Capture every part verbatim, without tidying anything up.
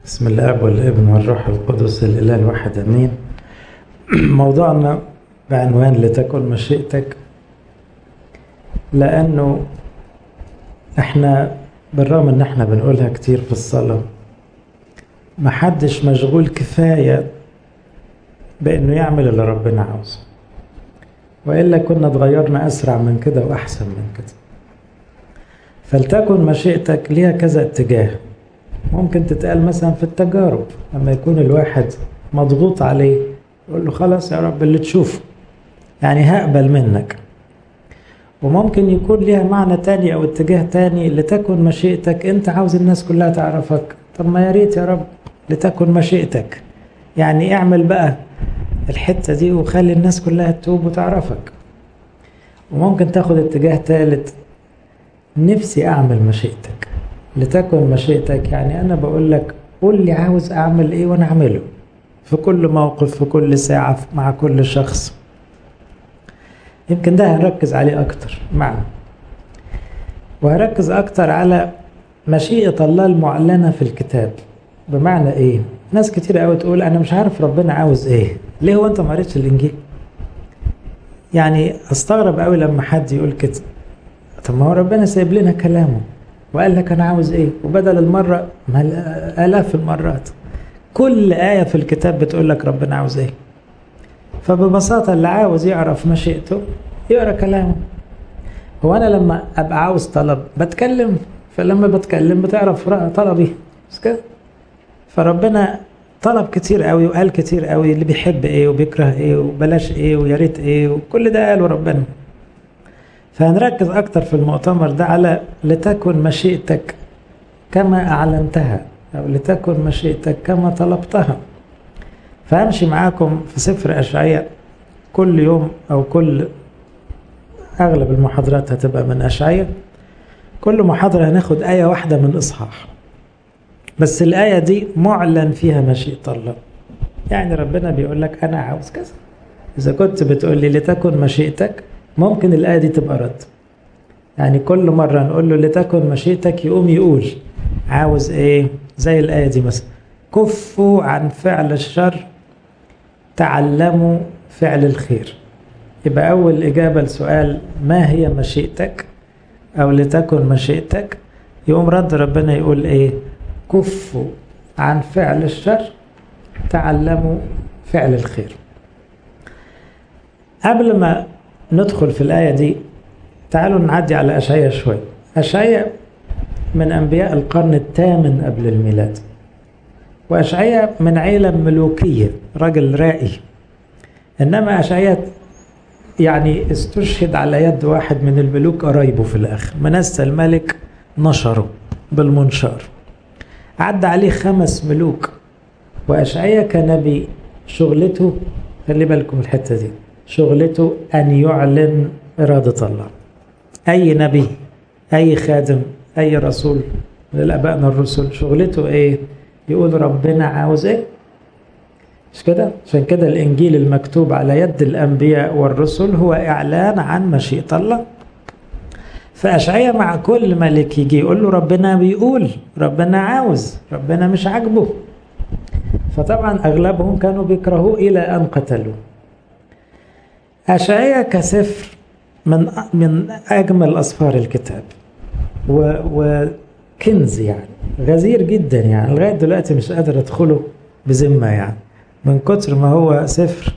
بسم الاب والابن والروح القدس الاله الواحد امين. موضوعنا بعنوان لتكن مشيئتك، لانه احنا بالرغم ان احنا بنقولها كتير في الصلاه، محدش مشغول كفايه بانه يعمل اللي ربنا عاوزه، والا كنا اتغيرنا اسرع من كده واحسن من كده. فلتكن مشيئتك ليها كذا اتجاه. ممكن تتقال مثلا في التجارب، لما يكون الواحد مضغوط عليه يقول له خلاص يا رب اللي تشوفه، يعني هقبل منك. وممكن يكون ليها معنى تاني او اتجاه تاني، لتكن مشيئتك انت عاوز الناس كلها تعرفك، طب ما يا ريت يا رب لتكن مشيئتك، يعني اعمل بقى الحتة دي وخلي الناس كلها تتوب وتعرفك. وممكن تاخد اتجاه ثالث، نفسي اعمل مشيئتك، لتكن مشيئتك يعني انا بقول لك قول لي عاوز اعمل ايه وانا اعمله في كل موقف، في كل ساعة، مع كل شخص. يمكن ده هنركز عليه اكتر معنا، وهركز اكتر على مشيئة الله المعلنة في الكتاب. بمعنى ايه؟ ناس كتير قوي تقول انا مش عارف ربنا عاوز ايه. ليه هو انت ما قريتش الانجيل؟ يعني استغرب قوي لما حد يقول كده. طب ما هو ربنا سايب لنا كلامه وقال لك انا عاوز ايه، وبدل المرة ما الاف المرات كل آية في الكتاب بتقول لك ربنا عاوز ايه. فببساطة اللي عاوز يعرف مشيئته يقرأ كلامه. هو انا لما ابقى عاوز طلب بتكلم، فلما بتكلم بتعرف طلبي بس كده. فربنا طلب كتير قوي وقال كتير قوي اللي بيحب ايه وبيكره ايه وبلاش ايه ويا ريت ايه، وكل ده قاله ربنا. فهنركز اكتر في المؤتمر ده على لتكن مشيئتك كما اعلنتها، او لتكن مشيئتك كما طلبتها. فهمشي معاكم في سفر اشعياء كل يوم، او كل اغلب المحاضرات هتبقى من اشعياء. كل محاضرة هناخد آية واحدة من إصحاح، بس الآية دي معلن فيها مشيئة الله. يعني ربنا بيقول لك أنا عاوز كذا. إذا كنت بتقول لي لتكن مشيئتك، ممكن الآية دي تبقى رد. يعني كل مرة نقول له لتكن مشيئتك يقوم يقول عاوز إيه. زي الآية دي مثلا، كفوا عن فعل الشر تعلموا فعل الخير. يبقى أول إجابة لسؤال ما هي مشيئتك أو لتكن مشيئتك، يقوم رد ربنا يقول إيه؟ كفوا عن فعل الشر تعلموا فعل الخير. قبل ما ندخل في الآية دي تعالوا نعدي على أشعياء شوي. أشعياء من أنبياء القرن الثامن قبل الميلاد، وأشعياء من عيلة ملوكية، رجل رائي. إنما أشعياء يعني استشهد على يد واحد من الملوك قرايبه في الآخر. منسى الملك نشره بالمنشار. عدى عليه خمس ملوك، وأشعياء كنبي شغلته، خلي بالكم الحتة دي، شغلته أن يعلن إرادة الله. أي نبي، أي خادم، أي رسول من الآبائنا الرسل شغلته إيه؟ يقول ربنا عاوز إيه؟ مش كده؟ عشان كده الإنجيل المكتوب على يد الأنبياء والرسل هو إعلان عن مشيئة الله. فأشعياء مع كل ملك يجي يقول له ربنا بيقول، ربنا عاوز، ربنا مش عاجبه. فطبعا أغلبهم كانوا بيكرهوه إلى أن قتلوه. أشعياء كسفر من من أجمل أسفار الكتاب، وكنز يعني غزير جدا، يعني لغاية دلوقتي مش قادر أدخله بذمة، يعني من كتر ما هو سفر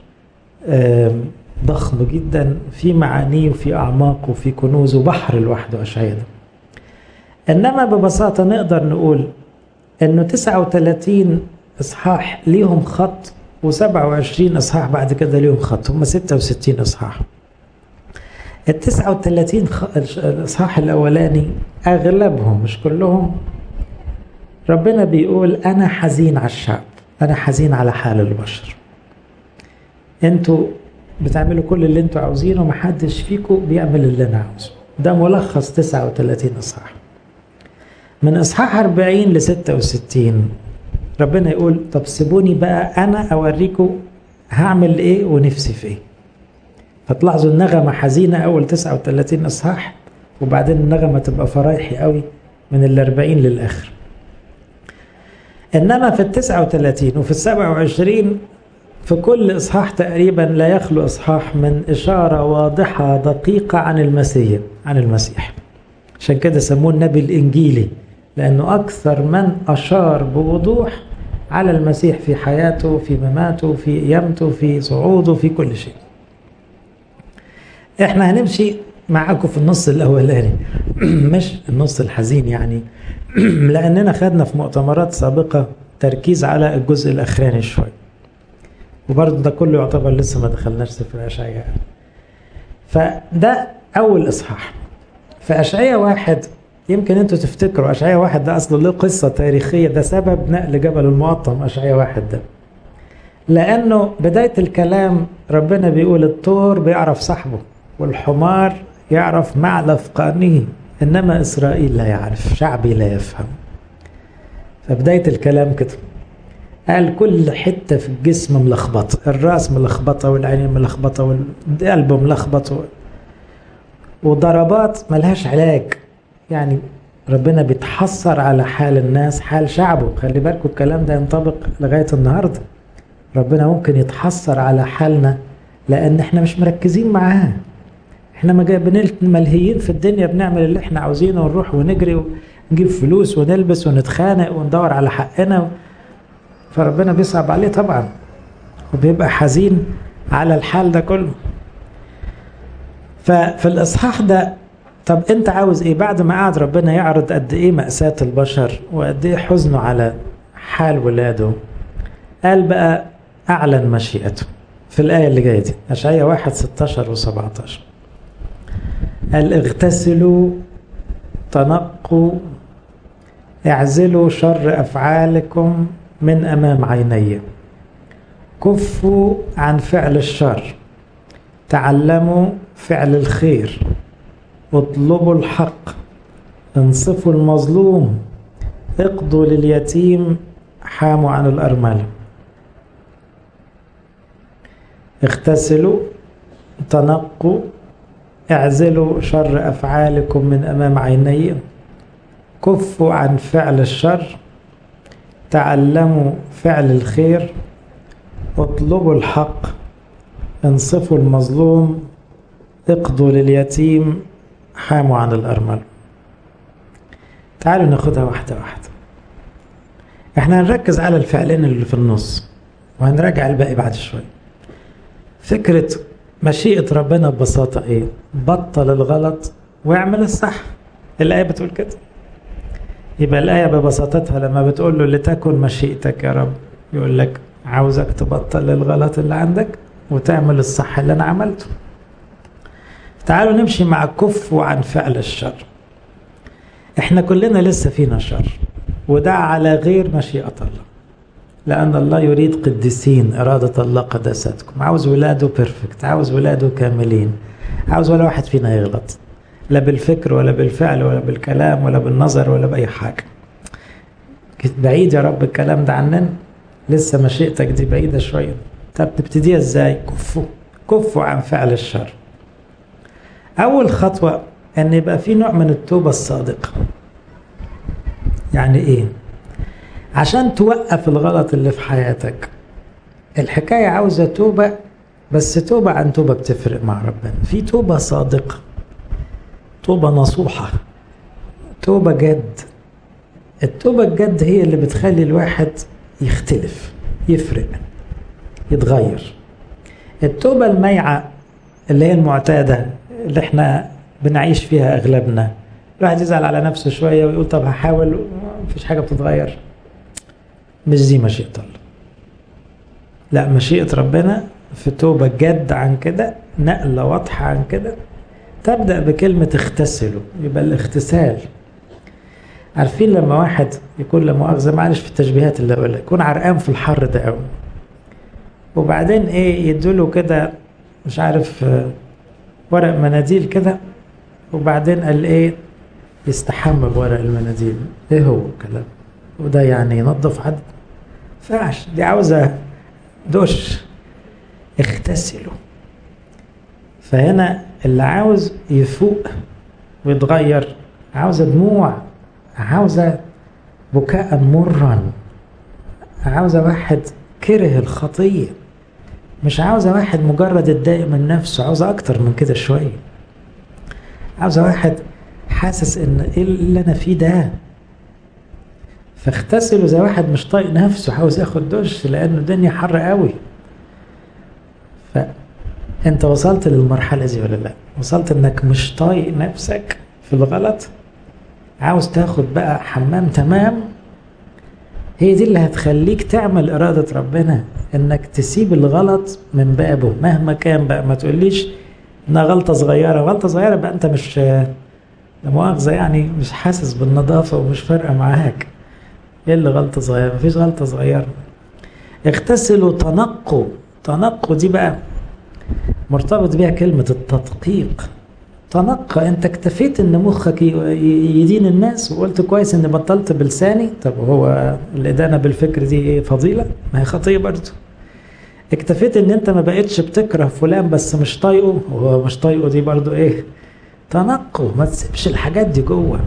ضخم جدا في معانيه وفي أعماق وفي كنوز وبحر لوحده أشعياء ده. إنما ببساطة نقدر نقول إنه تسعة وثلاثين إصحاح ليهم خط، وسبعة وعشرين إصحاح بعد كده ليهم خط، هم ستة وستين إصحاح. التسعة وثلاثين الإصحاح الأولاني أغلبهم مش كلهم ربنا بيقول أنا حزين على الشعب، أنا حزين على حال البشر، أنتوا بتعملوا كل اللي أنتوا عاوزينه ومحدش فيكم بيعمل اللي أنا عاوزه. ده ملخص تسعة وثلاثين إصحاح. من إصحاح أربعين ل ستة وستين ربنا يقول طب سيبوني بقى أنا أوريكم هعمل إيه ونفسي في إيه. فتلاحظوا النغمة حزينة أول تسعة وثلاثين إصحاح، وبعدين النغمة تبقى فرايحي قوي من الأربعين للآخر. إنما في التسعة وثلاثين وفي السبعة وعشرين في كل إصحاح تقريبا لا يخلو إصحاح من إشارة واضحة دقيقة عن المسيح عن المسيح. عشان كده سموه النبي الإنجيلي، لأنه أكثر من أشار بوضوح على المسيح في حياته، في مماته، في قيامته، في صعوده، في كل شيء. احنا هنمشي معاكم في النص الأولاني مش النص الحزين يعني لأننا خدنا في مؤتمرات سابقة تركيز على الجزء الأخراني شوي، وبرضه ده كله يعتبر لسه ما دخلناش سفر أشعياء. فده أول إصحاح في أشعياء واحد. يمكن انتوا تفتكروا أشعياء واحد ده أصلا له قصة تاريخية، ده سبب نقل جبل المقطم أشعياء واحد ده، لأنه بداية الكلام ربنا بيقول الطور بيعرف صاحبه والحمار يعرف معلف قرنه، إنما إسرائيل لا يعرف، شعبي لا يفهم. فبداية الكلام كده قال كل حتة في الجسم ملخبطة، الراس ملخبطة والعين ملخبطة والقلب ملخبط وضربات ملهاش علاج. يعني ربنا بيتحسر على حال الناس، حال شعبه. خلي بالكم الكلام ده ينطبق لغاية النهاردة. ربنا ممكن يتحسر على حالنا لأن احنا مش مركزين معاه. احنا ملهيين في الدنيا، بنعمل اللي احنا عاوزينه ونروح ونجري ونجيب فلوس ونلبس ونتخانق وندور على حقنا، فربنا بيصعب عليه طبعا وبيبقى حزين على الحال ده كله. ففي الإصحاح ده طب انت عاوز ايه؟ بعد ما قعد ربنا يعرض قد ايه مأساة البشر وقد ايه حزنه على حال ولاده، قال بقى اعلن مشيئته في الآية اللي جاية دي، أشعياء واحد ستاشر وسبعتاشر. قال اغتسلوا تنقوا اعزلوا شر أفعالكم من أمام عيني، كفوا عن فعل الشر، تعلموا فعل الخير، اطلبوا الحق، انصفوا المظلوم، اقضوا لليتيم، حاموا عن الأرملة. اغتسلوا تنقوا اعزلوا شر أفعالكم من أمام عيني، كفوا عن فعل الشر، تعلموا فعل الخير، اطلبوا الحق، انصفوا المظلوم، اقضوا لليتيم، حاموا عن الأرمل. تعالوا ناخدها واحدة واحدة. احنا هنركز على الفعلين اللي في النص وهنراجع الباقي بعد شوي. فكرة مشيئة ربنا ببساطة ايه؟ بطل الغلط واعمل الصح. الآية بتقول كده. يبقى الآية ببساطتها لما بتقول له لتكن مشيئتك يا رب، يقول لك عاوزك تبطل الغلط اللي عندك وتعمل الصح اللي أنا عملته. تعالوا نمشي مع كف عن فعل الشر. احنا كلنا لسه فينا شر، وده على غير مشيئة الله، لأن الله يريد قديسين، إرادة الله قداستكم. عاوز ولاده بيرفكت، عاوز ولاده كاملين، عاوز ولا واحد فينا يغلط، لا بالفكر ولا بالفعل ولا بالكلام ولا بالنظر ولا بأي حاجة. بعيد يا رب الكلام ده عننا، لسه مشيئتك دي بعيدة شوية. طب نبتديها ازاي؟ كفوا كفوا عن فعل الشر. أول خطوة أن يبقى في نوع من التوبة الصادقة. يعني إيه؟ عشان توقف الغلط اللي في حياتك، الحكاية عاوزة توبة، بس توبة عن توبة بتفرق مع ربنا. في توبة صادقة، توبة نصوحة، توبة جد. التوبة الجد هي اللي بتخلي الواحد يختلف، يفرق، يتغير. التوبة الميعة اللي هي المعتادة اللي احنا بنعيش فيها أغلبنا، الواحد يزعل على نفسه شوية ويقول طب هحاول، مفيش حاجة بتتغير. مش دي مشيئة الله. لا، مشيئة ربنا في توبة جد عن كده، نقلة واضحة عن كده. تبدأ بكلمة اغتسلوا. يبقى الاغتسال، عارفين لما واحد يكون لا مؤاخذة معلش في التشبيهات اللي أقولها، يكون عرقان في الحر ده قوي، وبعدين ايه يدوله كده مش عارف ورق مناديل كده، وبعدين قال ايه يستحمى بورق المناديل. ايه هو الكلام وده؟ يعني ينظف حد؟ فعش دي عاوزة دش. اغتسلوا. فهنا اللي عاوز يفوق ويتغير عاوزة دموع، عاوزة بكاء مرا، عاوزة واحد كره الخطية، مش عاوزة واحد مجرد اتضايق من نفسه، عاوزة أكتر من كده شوية. عاوزة واحد حاسس إن إيه اللي أنا فيه ده. فاغتسلوا زي واحد مش طايق نفسه، عاوز ياخد دش لأنه الدنيا حر قوي. فأنت وصلت للمرحلة دي ولا لا؟ وصلت إنك مش طايق نفسك في الغلط، عاوز تاخد بقى حمام تمام. هي دي اللي هتخليك تعمل إرادة ربنا، إنك تسيب الغلط من بابه مهما كان بقى. ما تقوليش إنها غلطة صغيرة، غلطة صغيرة بقى أنت مش لا مؤاخذة يعني مش حاسس بالنظافة ومش فارقة معاك. إيه اللي غلطة صغيرة؟ مفيش غلطة صغيرة. اغتسلوا تنقوا. تنقوا دي بقى مرتبط بيها كلمة التدقيق. تنقى، انت اكتفيت ان مخك يدين الناس وقلت كويس ان بطلت بلساني. طب هو الادانة بالفكر دي ايه؟ فضيلة؟ ما هي خطية برضو. اكتفيت ان انت ما بقتش بتكره فلان بس مش طايقه، وهو مش طايقه دي برضو ايه؟ تنقوا. ما تسيبش الحاجات دي جوه.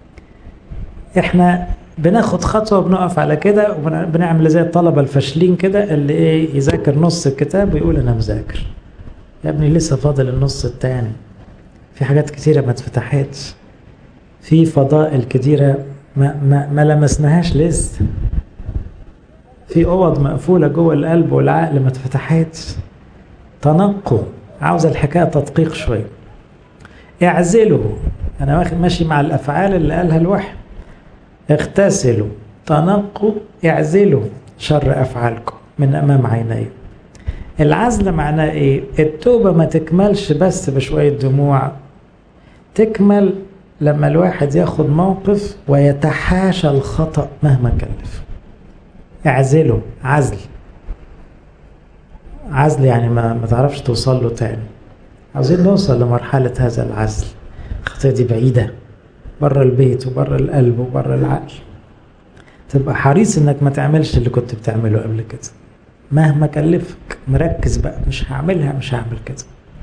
احنا بناخد خطوة وبنقف على كده وبنعمل زي الطلبة الفاشلين كده اللي ايه يذاكر نص الكتاب ويقول انا مذاكر. يا ابني لسه فاضل النص التاني. في حاجات كتيرة ما اتفتحتش، في فضائل كتيرة ما, ما, ما لمسناهاش لسه، في اوض مقفولة جوه القلب والعقل ما اتفتحتش. تنقوا. عاوز الحكاية تدقيق شوية. اعزلوا. انا واخد ماشي مع الافعال اللي قالها الوحي. اغتسلوا تنقوا اعزلوا شر افعالكم من امام عيني. العزل معناه ايه؟ التوبة ما تكملش بس بشوية دموع، تكمل لما الواحد ياخد موقف ويتحاشى الخطأ مهما كلف. اعزله. عزل عزل يعني ما, ما تعرفش توصل له تاني. عاوزين نوصل لمرحلة هذا العزل. الخطية دي بعيدة، بره البيت وبره القلب وبره العقل. تبقى حريص انك ما تعملش اللي كنت بتعمله قبل كده مهما كلفك. مركز بقى، مش هعملها، مش هعمل كده.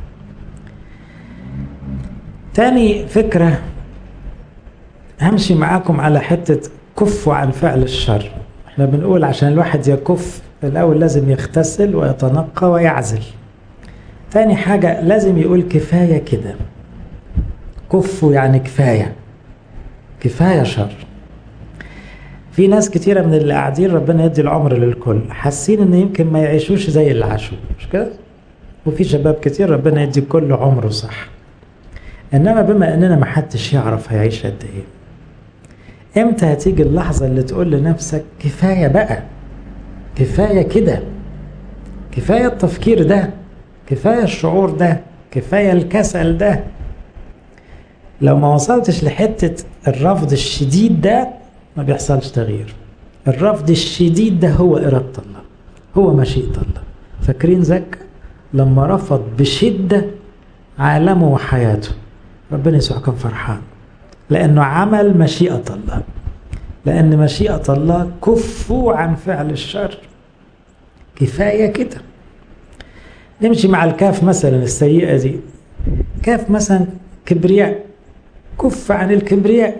تاني فكرة همشي معاكم على حتة كفوا عن فعل الشر. احنا بنقول عشان الواحد يكف الأول لازم يغتسل ويتنقى ويعزل. تاني حاجة لازم يقول كفاية كده. كفوا يعني كفاية، كفاية شر. في ناس كتيرة من اللي قاعدين ربنا يدي العمر للكل حاسين ان يمكن ما يعيشوش زي اللي عاشوا، مش كده؟ وفي شباب كتير ربنا يدي كل عمره صح. انما بما اننا ما حدش يعرف هيعيش قد ايه، امتى هتيجي اللحظة اللي تقول لنفسك كفاية بقى، كفاية كده، كفاية التفكير ده، كفاية الشعور ده، كفاية الكسل ده. لو ما وصلتش لحتة الرفض الشديد ده ما بيحصلش تغيير. الرفض الشديد ده هو إرادة الله، هو مشيئة الله. فاكرين زكا لما رفض بشدة عالمه وحياته، ربنا يسوع كان فرحان لأنه عمل مشيئة الله. لأن مشيئة الله كفوا عن فعل الشر. كفاية كده. نمشي مع الكاف مثلا السيئة دي. كاف مثلا كبرياء. كف عن الكبرياء.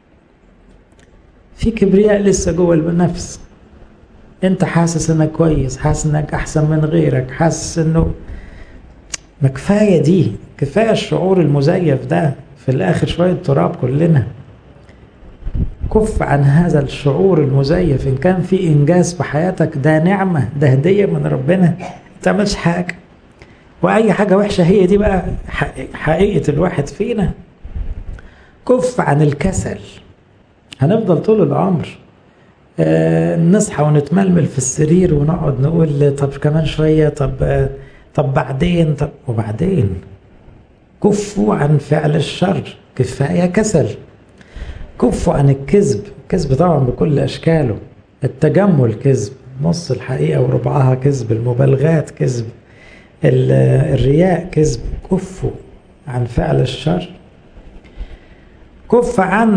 في كبرياء لسه جوه النفس. انت حاسس انك كويس، حاسس انك احسن من غيرك، حاسس انه ما كفاية دي، كفاية الشعور المزيف ده، في الاخر شوية تراب كلنا. كف عن هذا الشعور المزيف. ان كان في انجاز في حياتك ده نعمة، ده هدية من ربنا، ما تعملش حاجة. واي حاجة وحشة هي دي بقى حقيقة الواحد فينا. كف عن الكسل. هنفضل طول العمر آه نصحى ونتململ في السرير ونقعد نقول طب كمان شوية، طب آه طب بعدين، طب وبعدين. كفوا عن فعل الشر. كفاية كسل. كفوا عن الكذب. الكذب طبعا بكل أشكاله. التجمل كذب، نص الحقيقة وربعها كذب. المبالغات كذب. الرياء كذب. كفوا عن فعل الشر. كف عن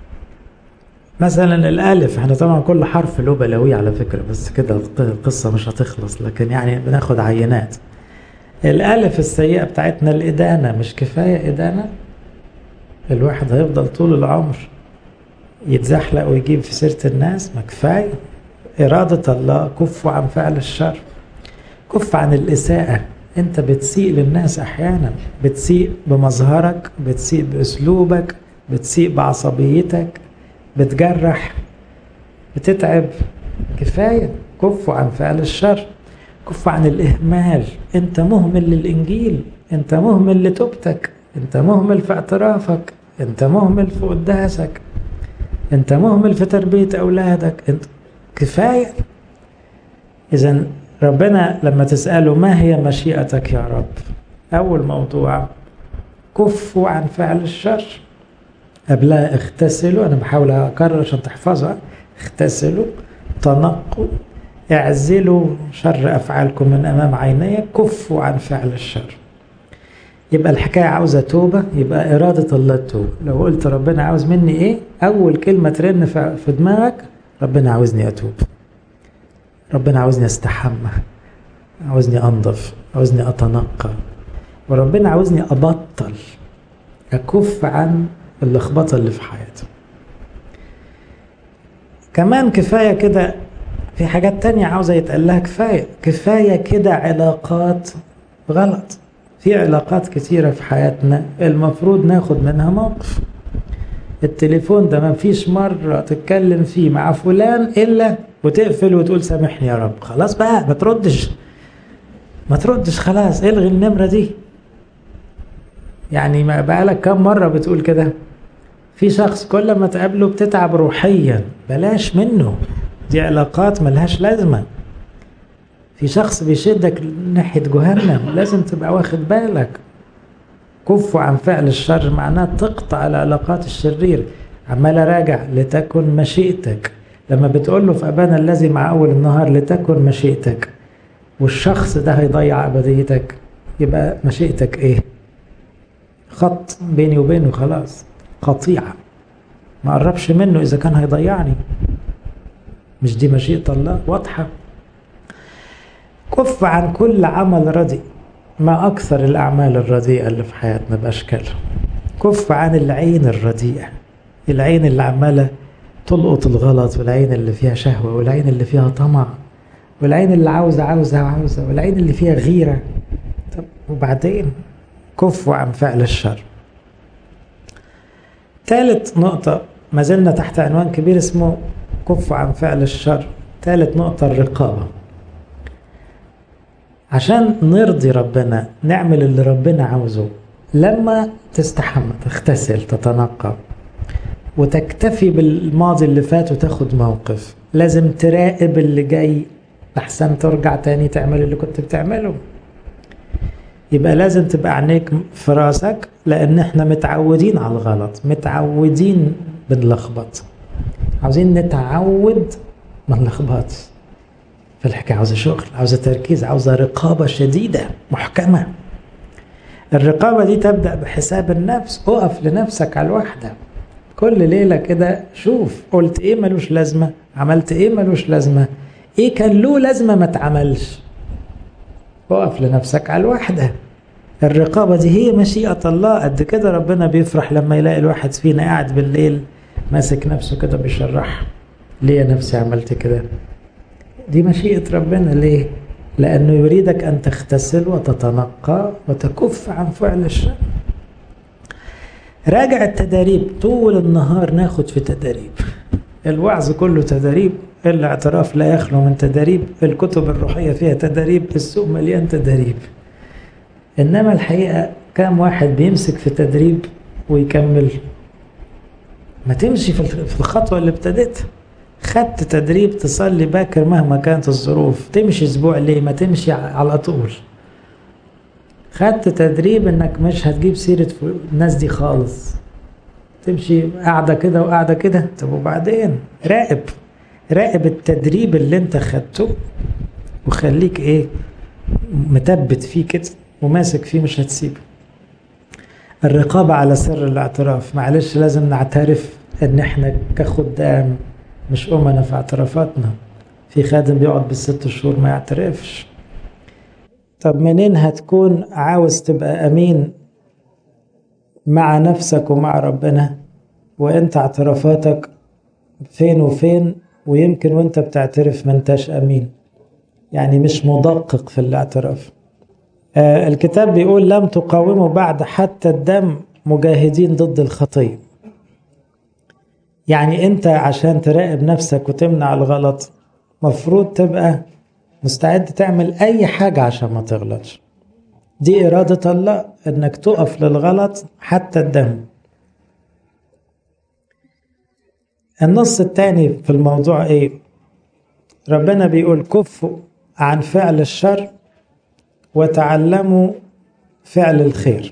مثلا الالف. احنا طبعا كل حرف له بلاوي على فكرة، بس كده القصة مش هتخلص، لكن يعني بناخد عينات. الالف السيئة بتاعتنا الادانة. مش كفاية ادانة؟ الواحد هيفضل طول العمر يتزحلق ويجيب في سيرة الناس؟ ما كفاية إرادة الله كف عن فعل الشر، كف عن الإساءة. أنت بتسيء للناس أحيانا، بتسيء بمظهرك، بتسيء بأسلوبك، بتسيء بعصبيتك، بتجرح، بتتعب. كفاية، كف عن فعل الشر، كف عن الإهمال. أنت مهمل للإنجيل، أنت مهمل لتوبتك، أنت مهمل في اعترافك، أنت مهمل في قداسك، أنت مهمل في تربية أولادك. أنت كفاية. إذن ربنا لما تسأله ما هي مشيئتك يا رب، أول موضوع كفوا عن فعل الشر. قبلها اغتسلوا، أنا بحاول أكرر عشان تحفظها، اغتسلوا، تنقوا، اعزلوا شر أفعالكم من أمام عيني، كفوا عن فعل الشر. يبقى الحكاية عاوزة توبة، يبقى إرادة الله التوبة. لو قلت ربنا عاوز مني إيه، أول كلمة ترن في دماغك ربنا عاوزني أتوب، ربنا عاوزني أستحمى، عاوزني أنظف، عاوزني أتنقى، وربنا عاوزني أبطل أكف عن اللخبطة اللي في حياتي. كمان كفاية كده، في حاجات تانية عاوزة يتقال لها كفاية. كفاية كده علاقات غلط. في علاقات كتيرة في حياتنا المفروض ناخد منها موقف. التليفون ده ما فيش مرة تتكلم فيه مع فلان إلا وتقفل وتقول سامحني يا رب. خلاص بقى، ما تردش ما تردش خلاص، الغي النمرة دي. يعني ما بقالك كم مرة بتقول كده؟ في شخص كل ما تقابله بتتعب روحيا، بلاش منه، دي علاقات ملهاش لازمة. في شخص بيشدك ناحية جهنم، لازم تبقى واخد بالك. كفوا عن فعل الشر معناه تقطع العلاقات الشريرة. عمال راجع لتكن مشيئتك، لما بتقول له في أبانا الذي مع أول النهار لتكن مشيئتك، والشخص ده هيضيع أبديتك، يبقى مشيئتك إيه؟ خط بيني وبينه، خلاص قطيعة، ما قربش منه إذا كان هيضيعني. مش دي مشيئة الله واضحة؟ كف عن كل عمل رديء، ما أكثر الأعمال الرديئة اللي في حياتنا بأشكالها. كف عن العين الرديئة، العين اللي عمالة تلقط الغلط، والعين اللي فيها شهوة، والعين اللي فيها طمع، والعين اللي عاوزة عاوزة عاوزة، والعين اللي فيها غيرة. طب وبعدين كفوا عن فعل الشر. ثالث نقطة، ما زلنا تحت عنوان كبير اسمه كفوا عن فعل الشر. ثالث نقطة الرقابة. عشان نرضي ربنا، نعمل اللي ربنا عاوزه، لما تستحمى، تغتسل، تتنقى، وتكتفي بالماضي اللي فات وتاخد موقف، لازم تراقب اللي جاي لحسن ترجع تاني تعمل اللي كنت بتعمله. يبقى لازم تبقى عينيك في راسك، لان احنا متعودين على الغلط، متعودين بنلخبط، عاوزين نتعود ما نلخبطش. فالحكاية عاوزة شغل، عاوزة تركيز، عاوزة رقابة شديدة محكمة. الرقابة دي تبدأ بحساب النفس. اقف لنفسك على الوحدة كل ليلة كده، شوف قلت ايه ملوش لازمة، عملت ايه ملوش لازمة، ايه كان له لازمة ما تعملش. اقف لنفسك على الوحدة. الرقابة دي هي مشيئة الله. قد كده ربنا بيفرح لما يلاقي الواحد فينا قاعد بالليل ماسك نفسه كده بيشرح، ليه يا نفسي عملت كده؟ دي مشيئة ربنا. ليه؟ لأنه يريدك أن تغتسل وتتنقى وتكف عن فعل الشر. راجع التدريب طول النهار، ناخد في تدريب. الوعظ كله تدريب، الاعتراف لا يخلو من تدريب، الكتب الروحية فيها تدريب، السوق مليان تدريب. إنما الحقيقة كام واحد بيمسك في تدريب ويكمل؟ ما تمشي في الخطوة اللي ابتدتها. خدت تدريب تصلي باكر مهما كانت الظروف، تمشي اسبوع ليه؟ ما تمشي على طول. خدت تدريب انك مش هتجيب سيرة الناس دي خالص، تمشي قاعدة كده وقاعدة كده. طب وبعدين راقب راقب التدريب اللي انت خدته، وخليك ايه متبت فيه كده وماسك فيه، مش هتسيبه. الرقابة على سر الاعتراف. معلش لازم نعترف ان احنا كخدام مش أمنا في اعترافاتنا. في خادم بيقعد بالست شهور ما يعترفش. طب منين هتكون عاوز تبقى أمين مع نفسك ومع ربنا وانت اعترافاتك فين وفين، ويمكن وانت بتعترف ما انتش امين، يعني مش مدقق في الاعتراف. آه الكتاب بيقول لم تقاوموا بعد حتى الدم مجاهدين ضد الخطية. يعني انت عشان تراقب نفسك وتمنع الغلط مفروض تبقى مستعد تعمل اي حاجة عشان ما تغلطش. دي ارادة الله انك تقف للغلط حتى الدم. النص الثاني في الموضوع ايه؟ ربنا بيقول كفوا عن فعل الشر وتعلموا فعل الخير.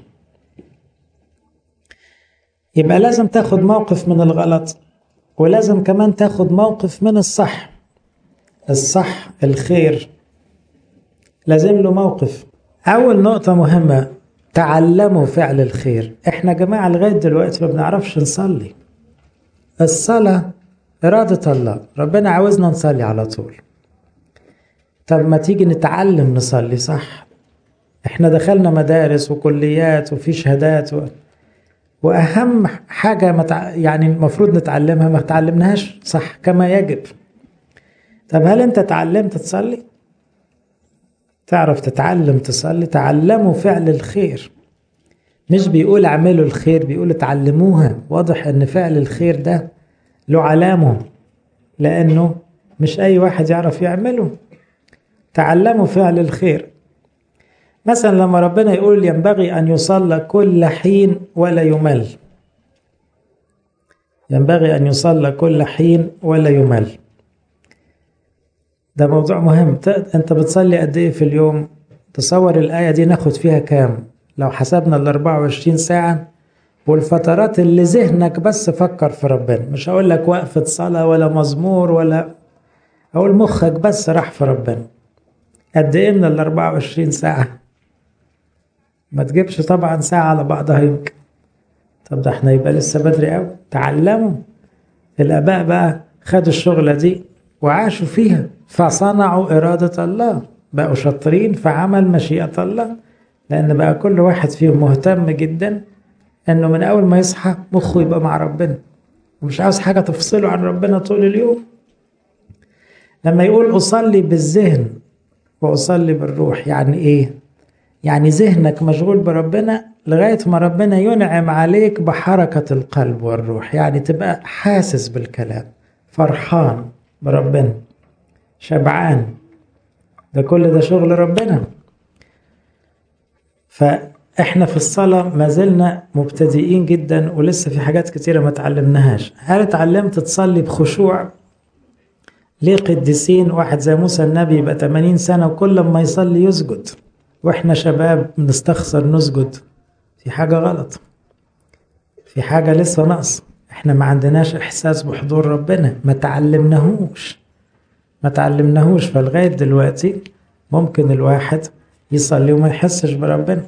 يبقى لازم تاخد موقف من الغلط، ولازم كمان تاخد موقف من الصح. الصح الخير لازم له موقف. اول نقطة مهمة، تعلموا فعل الخير. احنا جماعة لغاية دلوقتي ما بنعرفش نصلي. الصلاة إرادة الله، ربنا عاوزنا نصلي على طول. طب ما تيجي نتعلم نصلي صح. احنا دخلنا مدارس وكليات وفي شهادات و... واهم حاجة متع... يعني المفروض نتعلمها ما تعلمناهاش صح كما يجب. طب هل انت تعلمت تصلي؟ تعرف تتعلم تصلي؟ تعلموا فعل الخير. مش بيقول اعملوا الخير، بيقول اتعلموها. واضح ان فعل الخير ده له علامه، لانه مش اي واحد يعرف يعمله. تعلموا فعل الخير. مثلا لما ربنا يقول ينبغي ان يصلى كل حين ولا يمل. ينبغي ان يصلى كل حين ولا يمل. ده موضوع مهم. انت بتصلي قد ايه في اليوم؟ تصور الآية دي ناخد فيها كام لو حسبنا ال أربعة وعشرين ساعة والفترات اللي ذهنك بس فكر في ربنا. مش هقول لك وقفة صلاة ولا مزمور، ولا اقول مخك بس راح في ربنا. قد ايه من ال أربعة وعشرين ساعة؟ ما تجيبش طبعا ساعة على بعضها يمكن. طب ده احنا يبقى لسه بدري قوي. تعلموا. الآباء بقى خدوا الشغلة دي وعاشوا فيها، فصنعوا إرادة الله، بقوا شاطرين في عمل مشيئة الله. لأن بقى كل واحد فيهم مهتم جدا أنه من أول ما يصحى مخه يبقى مع ربنا، ومش عاوز حاجة تفصله عن ربنا طول اليوم. لما يقول أصلي بالذهن وأصلي بالروح، يعني إيه؟ يعني ذهنك مشغول بربنا لغاية ما ربنا ينعم عليك بحركة القلب والروح. يعني تبقى حاسس بالكلام، فرحان بربنا، شبعان. ده كل ده شغل ربنا. فإحنا في الصلاة ما زلنا مبتدئين جدا، ولسه في حاجات كتيرة ما تعلمناهاش. هل اتعلمت تصلي بخشوع؟ ليه قديسين واحد زي موسى النبي يبقى ثمانين سنة وكل ما يصلي يسجد، وإحنا شباب بنستخسر نسجد؟ في حاجة غلط، في حاجة لسه ناقص. إحنا ما عندناش إحساس بحضور ربنا، ما تعلمناهوش ما تعلمناهوش فلغاية دلوقتي ممكن الواحد يصلي وما يحسش بربنا.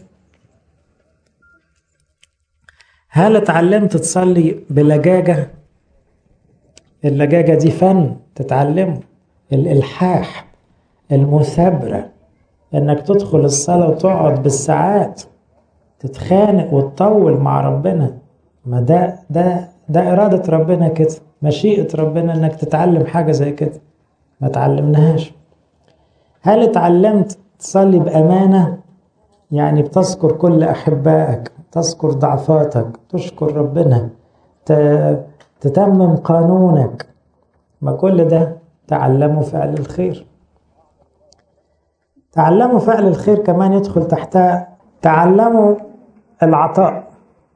هل اتعلمت تصلي بلجاجة؟ اللجاجة دي فن تتعلمه. الإلحاح، المثابرة، انك تدخل الصلاة وتقعد بالساعات تتخانق وتطول مع ربنا. ما ده ده ده إرادة ربنا كده، مشيئة ربنا انك تتعلم حاجة زي كده. ما تعلمناهاش. هل اتعلمت تصلي بأمانة؟ يعني بتذكر كل أحبائك، تذكر ضعفاتك، تشكر ربنا، تتمم قانونك. ما كل ده تعلموا فعل الخير. تعلموا فعل الخير كمان يدخل تحتها تعلموا العطاء.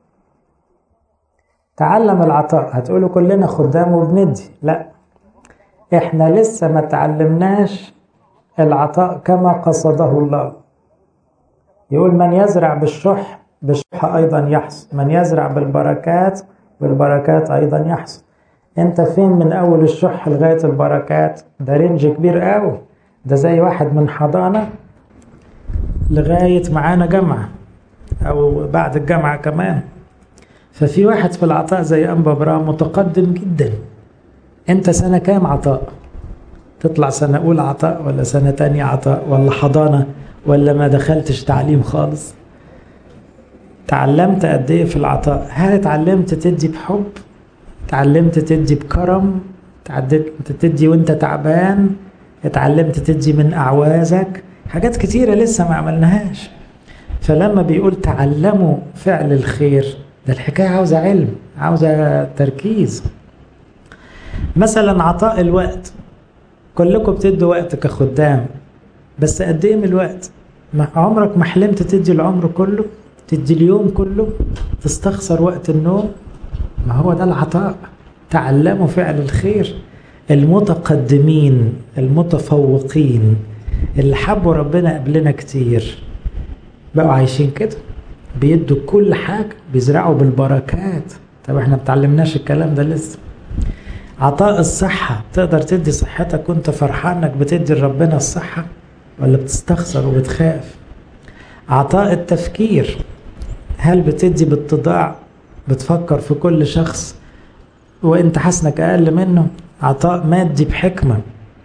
تعلم العطاء. هتقولوا كلنا خدام وبندي. لا، احنا لسه ما تعلمناش العطاء كما قصده الله. يقول من يزرع بالشح بالشح ايضا يحصد، من يزرع بالبركات بالبركات ايضا يحصد. انت فين من اول الشح لغاية البركات؟ ده رينج كبير قوي. ده زي واحد من حضانة لغاية معانا جامعة او بعد الجامعة كمان. ففي واحد في العطاء زي أنبا برام متقدم جدا. انت سنة كام عطاء؟ تطلع سنة أولى عطاء، ولا سنة تانية عطاء، ولا حضانة، ولا ما دخلتش تعليم خالص؟ تعلمت قد ايه في العطاء؟ هل اتعلمت تدي بحب؟ تعلمت تدي بكرم؟ تعدت تدي وانت تعبان، اتعلمت تدي من أعوازك، حاجات كتيرة لسه ما عملناهاش. فلما بيقول تعلموا فعل الخير، ده الحكاية عاوزة علم، عاوزة تركيز. مثلا عطاء الوقت، كلكم بتدوا وقت كخدام، بس قد ايه من الوقت؟ ما عمرك ما حلمت تدي العمر كله، تدي اليوم كله، تستخسر وقت النوم؟ ما هو ده العطاء. تعلموا فعل الخير. المتقدمين المتفوقين اللي حبوا ربنا قبلنا كتير بقوا عايشين كده، بيدوا كل حاجة، بيزرعوا بالبركات. طب احنا بتعلمناش الكلام ده لسه. عطاء الصحة، تقدر تدي صحتك وانت فرحان انك بتدي لربنا الصحة، ولا بتستخسر وبتخاف؟ عطاء التفكير، هل بتدي باتضاع، بتفكر في كل شخص وانت حسنك اقل منه؟ عطاء مادي بحكمة،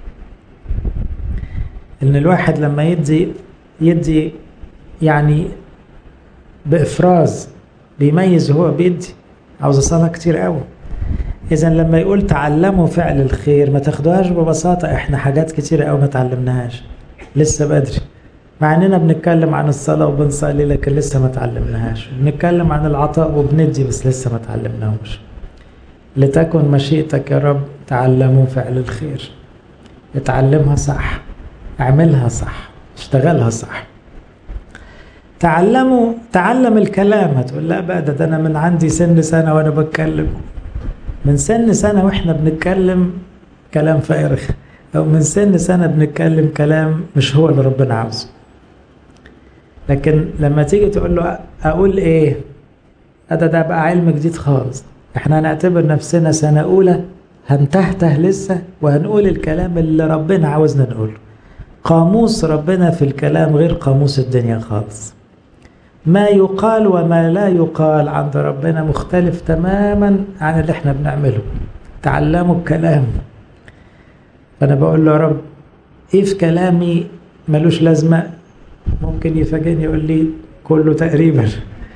ان الواحد لما يدي يدي يعني بإفراز، بيميز هو بيدي. عاوز صلاة كتير قوي. إذا لما يقول تعلموا فعل الخير، ما تاخدوهاش ببساطة احنا حاجات كتير قوي ما تعلمناهاش، لسه بدري. مع اننا بنتكلم عن الصلاة وبنصلي، لكن لسه ما تعلمناهاش. بنتكلم عن العطاء وبندي، بس لسه ما تعلمناهوش. لتكن مشيئتك يا رب. تعلموا فعل الخير، اتعلمها صح، اعملها صح، اشتغلها صح. تعلموا تعلم الكلام. هتقول لا بقى، ده, ده انا من عندي سن سنة وانا بتكلم. من سن سنة واحنا بنتكلم كلام فارغ، او من سن سنة بنتكلم كلام مش هو اللي ربنا عاوزه. لكن لما تيجي تقول له اقول ايه، ده ده بقى علم جديد خالص. احنا هنعتبر نفسنا سنة اولى، هنتهته لسه وهنقول الكلام اللي ربنا عاوزنا نقوله. قاموس ربنا في الكلام غير قاموس الدنيا خالص. ما يقال وما لا يقال عند ربنا مختلف تماما عن اللي احنا بنعمله. تعلموا الكلام. فانا بقول له يا رب، ايه في كلامي ملوش لازمة؟ ممكن يفاجئني يقول لي كله تقريبا.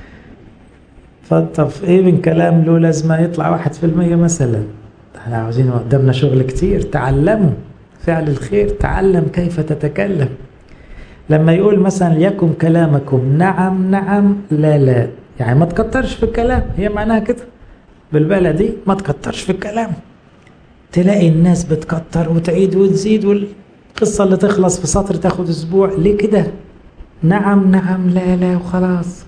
طب ايه من كلام له لازمة يطلع واحد في المية مثلا؟ احنا عاوزين قدامنا شغل كتير. تعلموا فعل الخير، تعلم كيف تتكلم. لما يقول مثلا يكن كلامكم نعم نعم لا لا، يعني ما تكترش في الكلام، هي معناها كده بالبلدي، ما تكترش في الكلام. تلاقي الناس بتكتر وتعيد وتزيد، والقصة اللي تخلص في سطر تاخد اسبوع. ليه كده؟ نعم نعم لا لا وخلاص.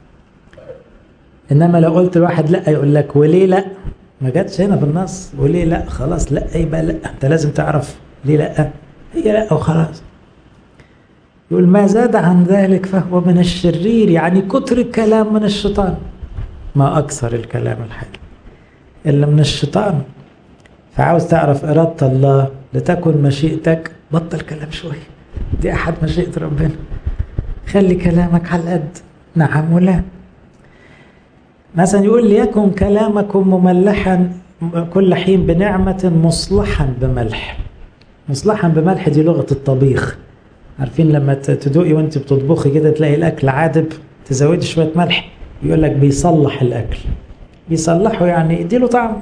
انما لو قلت الواحد لا، يقول لك وليه لا؟ ما جاتش هنا بالنص. وليه لا؟ خلاص لا يبقى لا، انت لازم تعرف ليه لا. هي لا وخلاص. يقول ما زاد عن ذلك فهو من الشرير، يعني كتر الكلام من الشيطان. ما أكثر الكلام الحلو إلا من الشيطان. فعاوز تعرف إرادة الله، لتكن مشيئتك، بطل كلام شوية. دي أحد مشيئة ربنا. خلي كلامك على القد، نعم ولا. مثلا يقول ليكن كلامكم مملحا كل حين بنعمة مصلحا بملح. مصلحا بملح دي لغة الطبيخ. عارفين لما تدوقي وانت بتطبخي كده تلاقي الاكل عادب، تزودي شويه ملح، يقول لك بيصلح الاكل. بيصلحه يعني اديله طعم.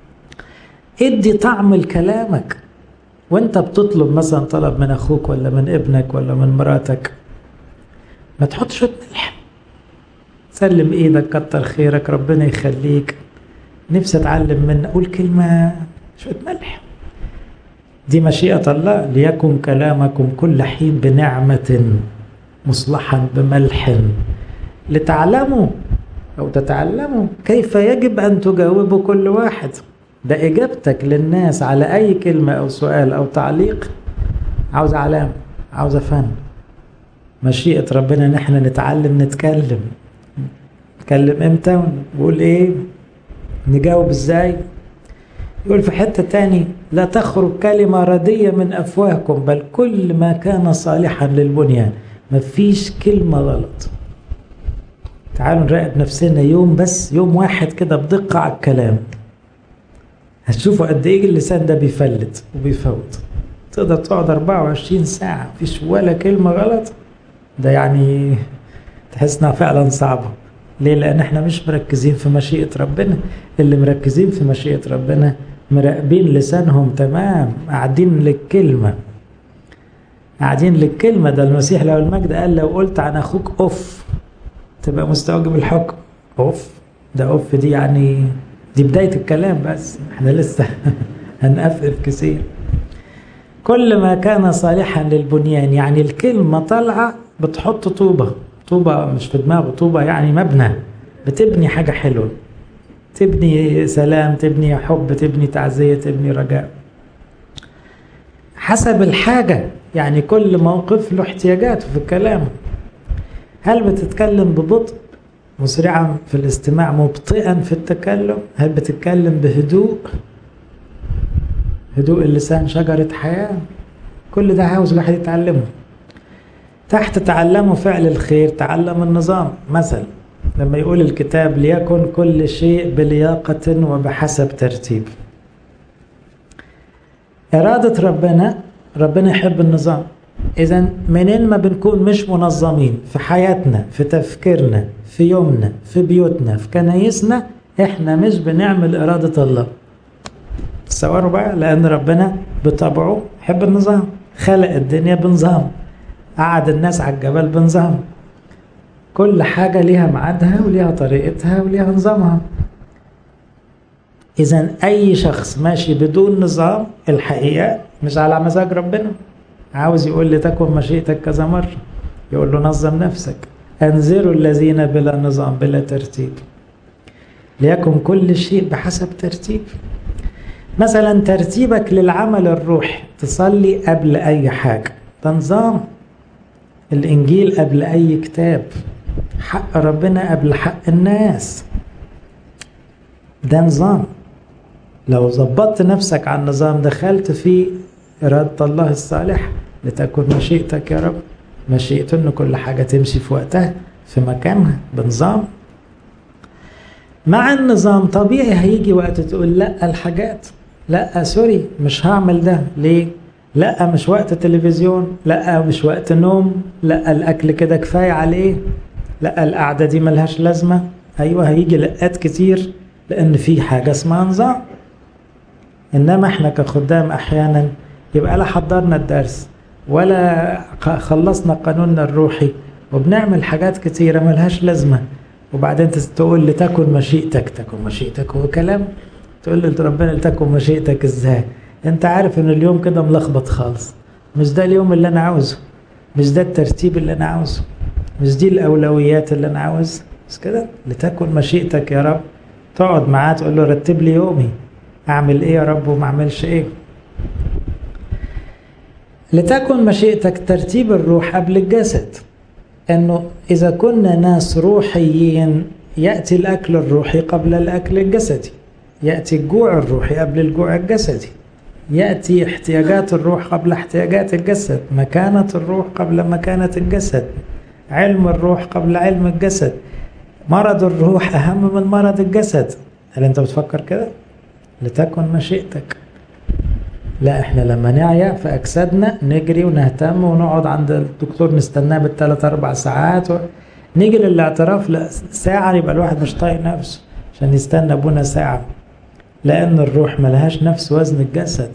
ادي طعم لكلامك. وانت بتطلب مثلا طلب من اخوك ولا من ابنك ولا من مراتك، ما تحط شويه ملح. سلم ايدك، كتر خيرك، ربنا يخليك، نفسي اتعلم من اقول كلمه، شويه ملح. دي مشيئة الله. ليكن كلامكم كل حين بنعمة مصلحا بملح، لتعلموا أو تتعلموا كيف يجب أن تجاوبوا كل واحد. ده إجابتك للناس على أي كلمة أو سؤال أو تعليق عاوز علامة، عاوز فن. مشيئة ربنا نحن نتعلم نتكلم. نتكلم إمتى ونقول إيه، نجاوب إزاي. يقول في حتة تاني لا تخرج كلمة ردية من أفواهكم، بل كل ما كان صالحا للبنيان. مفيش كلمة غلط. تعالوا نراقب نفسنا يوم، بس يوم واحد كده بدقة على الكلام، هتشوفوا قد ايه اللسان ده بيفلت وبيفوت. تقدر تقعد أربعة وعشرين ساعة مفيش ولا كلمة غلط. ده يعني تحسنا فعلا صعبة. ليه؟ لأن احنا مش مركزين في مشيئة ربنا. اللي مركزين في مشيئة ربنا مراقبين لسانهم تمام، قاعدين للكلمة، قاعدين للكلمة. ده المسيح لو المجد قال لو قلت عن أخوك أوف تبقى مستوجب الحكم. أوف ده أوف دي يعني دي بداية الكلام، بس احنا لسه هنقفف كثير. كل ما كان صالحا للبنيان، يعني الكلمة طالعة بتحط طوبة، طوبة مش في دماغه، طوبة يعني مبنى، بتبني حاجة حلوة، تبني سلام، تبني حب، تبني تعزية، تبني رجاء حسب الحاجة. يعني كل موقف له احتياجاته في الكلام. هل بتتكلم ببطء مسرعا في الاستماع مبطئا في التكلم؟ هل بتتكلم بهدوء؟ هدوء اللسان شجرة حياة. كل ده عاوز الواحد يتعلمه. تحت تعلموا فعل الخير تعلم النظام. مثلا لما يقول الكتاب ليكن كل شيء بلياقة وبحسب ترتيب. إرادة ربنا، ربنا يحب النظام. إذن منين ما بنكون مش منظمين في حياتنا، في تفكيرنا، في يومنا، في بيوتنا، في كنايسنا، إحنا مش بنعمل إرادة الله. تصوروا بقى، لأن ربنا بطبعه يحب النظام، خلق الدنيا بنظام، قعد الناس على الجبل بنظام، كل حاجة ليها ميعادها وليها طريقتها وليها نظامها. إذن أي شخص ماشي بدون نظام الحقيقة مش على مزاج ربنا. عاوز يقول لي تكن مشيئتك كذا مرة، يقول له نظم نفسك. أنذروا الذين بلا نظام بلا ترتيب. ليكن كل شيء بحسب ترتيب. مثلا ترتيبك للعمل الروحي، تصلي قبل أي حاجة، ده نظام. الإنجيل قبل أي كتاب، حق ربنا قبل حق الناس، ده نظام. لو ظبطت نفسك على النظام دخلت في إرادة الله الصالح. لتكن مشيئتك يا رب، مشيئته إن كل حاجة تمشي في وقتها في مكانها بنظام. مع النظام طبيعي هيجي وقت تقول لا الحاجات، لا سوري مش هعمل ده. ليه؟ لا مش وقت تلفزيون، لا مش وقت نوم، لا الأكل كده كفاية عليه، لا القعدة دي ملهاش لازمة. أيوة هيجي لقات كتير لأن في حاجة اسمها نظام. إنما إحنا كخدام أحيانا يبقى لا حضرنا الدرس ولا خلصنا قانوننا الروحي وبنعمل حاجات كتيرة ملهاش لازمة، وبعدين تقول لتكن مشيئتك. تكن مشيئتك هو كلام؟ تقول له ربنا لتكن مشيئتك ازاي؟ انت عارف ان اليوم كده ملخبط خالص، مش ده اليوم اللي انا عاوزه، مش ده الترتيب اللي انا عاوزه، مش دي الاولويات اللي انا عاوزها. بس كده لتكن مشيئتك يا رب، تقعد معاه تقول له رتب لي يومي، اعمل ايه يا رب وما اعملش ايه. لتكن مشيئتك ترتيب الروح قبل الجسد. انه اذا كنا ناس روحيين يأتي الاكل الروحي قبل الاكل الجسدي، يأتي الجوع الروحي قبل الجوع الجسدي، يأتي احتياجات الروح قبل احتياجات الجسد، مكانة الروح قبل مكانة الجسد، علم الروح قبل علم الجسد، مرض الروح اهم من مرض الجسد. هل انت بتفكر كده؟ لتكن مشيئتك. لا احنا لما نعيا في اجسادنا نجري ونهتم ونقعد عند الدكتور نستناه بالثلاث اربع ساعات و... نيجي للاعتراف ساعة يبقى الواحد مش طايق نفسه عشان يستنى ابونا ساعة، لان الروح ملهاش نفس وزن الجسد،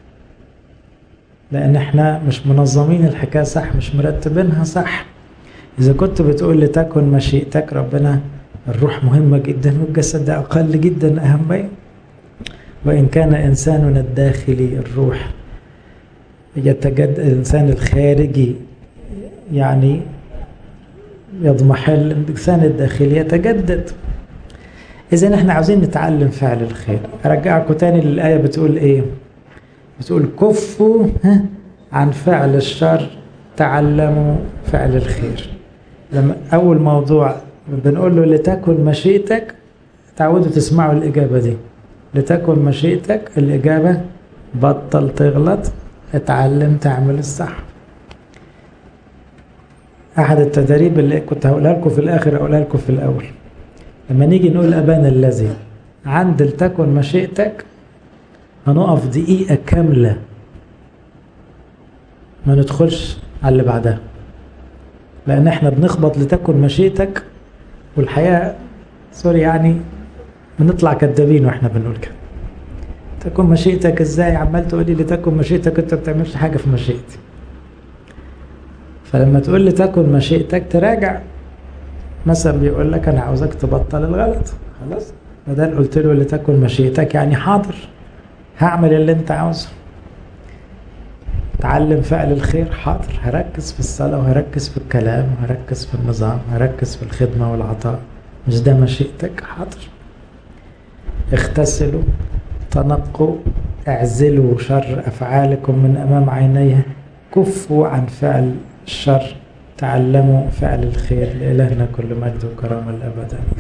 لان احنا مش منظمين الحكاية صح، مش مرتبينها صح. اذا كنت بتقول لتكن مشيئتك ربنا، الروح مهمة جدا والجسد ده اقل جدا اهمية. وإن كان إنساننا الداخلي الروح يتجدد، الإنسان الخارجي يعني يضمحل، الإنسان الداخلي يتجدد. إذن إحنا عاوزين نتعلم فعل الخير. أرجعكم تاني للآية بتقول إيه؟ بتقول كفوا عن فعل الشر تعلموا فعل الخير. لما أول موضوع بنقول له لتكن مشيئتك، تعودوا تسمعوا الإجابة دي. لتكن مشيئتك، الإجابة بطل تغلط، اتعلم تعمل الصح. أحد التدريب اللي كنت هقولها لكم في الآخر أقولها لكم في الأول. لما نيجي نقول أبانا الذي، عند لتكن مشيئتك هنقف دقيقة كاملة ما ندخلش على اللي بعدها، لأن احنا بنخبط لتكن مشيئتك والحقيقة سوري يعني بنطلع كدابين واحنا بنقول كده. تكن مشيئتك ازاي؟ عمال تقول لي لتكن مشيئتك، انت ما بتعملش حاجه في مشيئتي. فلما تقول لي تكن مشيئتك تراجع. مثلا بيقول لك انا عاوزك تبطل الغلط، خلاص بدل قلت له لتكن مشيئتك يعني حاضر هعمل اللي انت عاوزه. تعلم فعل الخير، حاضر هركز في الصلاة وهركز في الكلام وهركز في النظام وهركز في الخدمة والعطاء. مش ده مشيئتك؟ حاضر. اغتسلوا تنقوا اعزلوا شر أفعالكم من أمام عينيه، كفوا عن فعل الشر تعلموا فعل الخير. لإلهنا كل مجد وكرامة الأبد.